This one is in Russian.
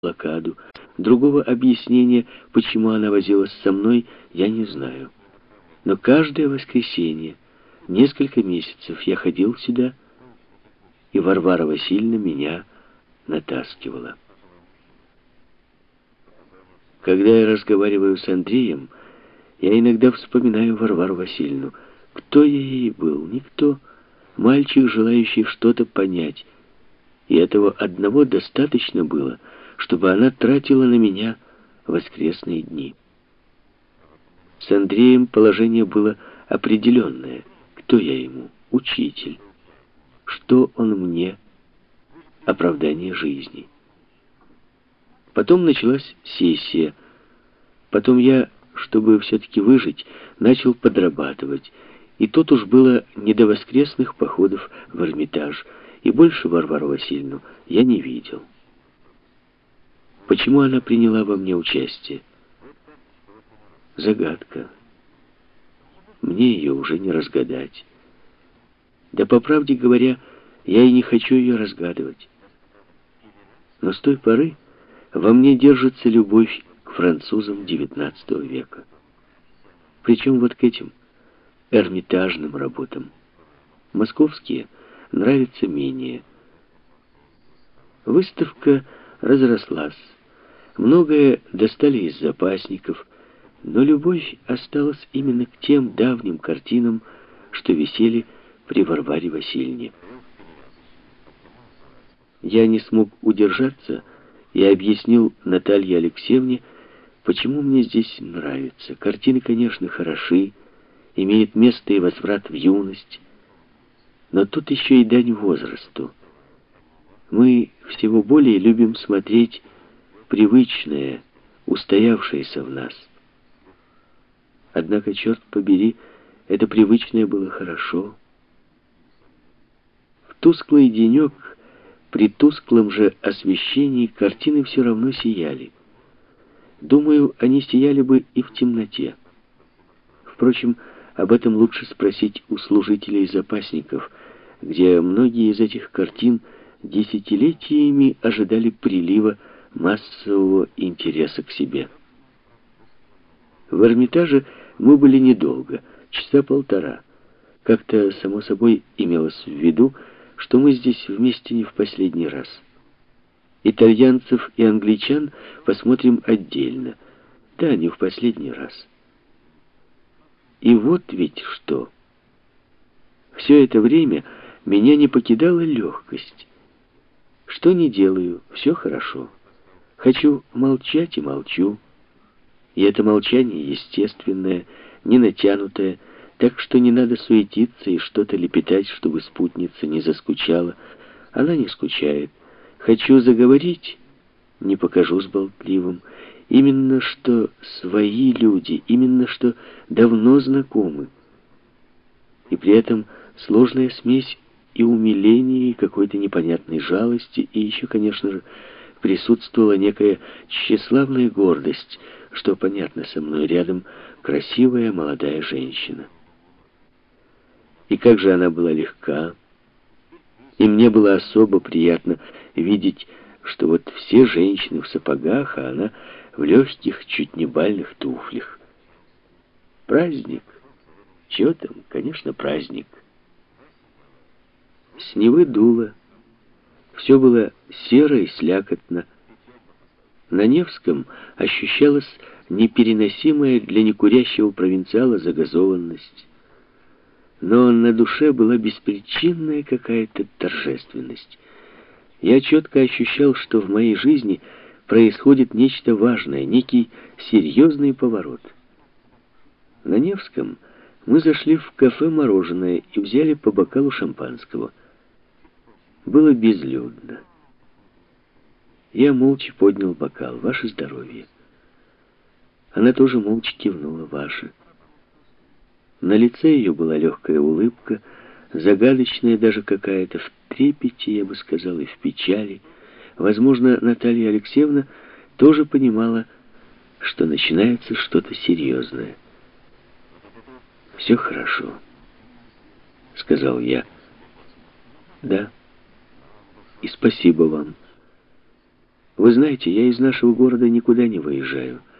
блокаду. Другого объяснения, почему она возилась со мной, я не знаю. Но каждое воскресенье, несколько месяцев я ходил сюда, и Варвара Васильевна меня натаскивала. Когда я разговариваю с Андреем, я иногда вспоминаю Варвару Васильевну. Кто я ей был? Никто. Мальчик, желающий что-то понять. И этого одного достаточно было, чтобы она тратила на меня воскресные дни. С Андреем положение было определенное. Кто я ему? Учитель. Что он мне? Оправдание жизни. Потом началась сессия. Потом я, чтобы все-таки выжить, начал подрабатывать. И тут уж было не до воскресных походов в Эрмитаж. И больше Варвару Васильевну я не видел. Почему она приняла во мне участие? Загадка. Мне ее уже не разгадать. Да, по правде говоря, я и не хочу ее разгадывать. Но с той поры во мне держится любовь к французам XIX века. Причем вот к этим эрмитажным работам. Московские нравятся менее. Выставка разрослась. Многое достали из запасников, но любовь осталась именно к тем давним картинам, что висели при Варваре Васильевне. Я не смог удержаться и объяснил Наталье Алексеевне, почему мне здесь нравится. Картины, конечно, хороши, имеет место и возврат в юность, но тут еще и дань возрасту. Мы всего более любим смотреть привычное, устоявшееся в нас. Однако, черт побери, это привычное было хорошо. В тусклый денек, при тусклом же освещении, картины все равно сияли. Думаю, они сияли бы и в темноте. Впрочем, об этом лучше спросить у служителей запасников, где многие из этих картин десятилетиями ожидали прилива массового интереса к себе. В Эрмитаже мы были недолго, часа полтора. Как-то, само собой, имелось в виду, что мы здесь вместе не в последний раз. Итальянцев и англичан посмотрим отдельно. Да, не в последний раз. И вот ведь что. Все это время меня не покидала легкость. Что ни делаю, все хорошо. Хочу молчать и молчу. И это молчание естественное, не натянутое, так что не надо суетиться и что-то лепетать, чтобы спутница не заскучала. Она не скучает. Хочу заговорить, не покажусь болтливым. Именно что свои люди, именно что давно знакомы. И при этом сложная смесь и умиления, и какой-то непонятной жалости, и еще, конечно же, присутствовала некая тщеславная гордость, что, понятно, со мной рядом красивая молодая женщина. И как же она была легка, и мне было особо приятно видеть, что вот все женщины в сапогах, а она в легких, чуть не бальных туфлях. Праздник. Чего там? Конечно, праздник. С Невы дуло. Все было серо и слякотно. На Невском ощущалась непереносимая для некурящего провинциала загазованность. Но на душе была беспричинная какая-то торжественность. Я четко ощущал, что в моей жизни происходит нечто важное, некий серьезный поворот. На Невском мы зашли в кафе «Мороженое» и взяли по бокалу шампанского. Было безлюдно. Я молча поднял бокал. Ваше здоровье. Она тоже молча кивнула. Ваше. На лице ее была легкая улыбка, загадочная даже какая-то, в трепете, я бы сказал, и в печали. Возможно, Наталья Алексеевна тоже понимала, что начинается что-то серьезное. «Все хорошо», — сказал я. «Да, и спасибо вам». Вы знаете, я из нашего города никуда не выезжаю.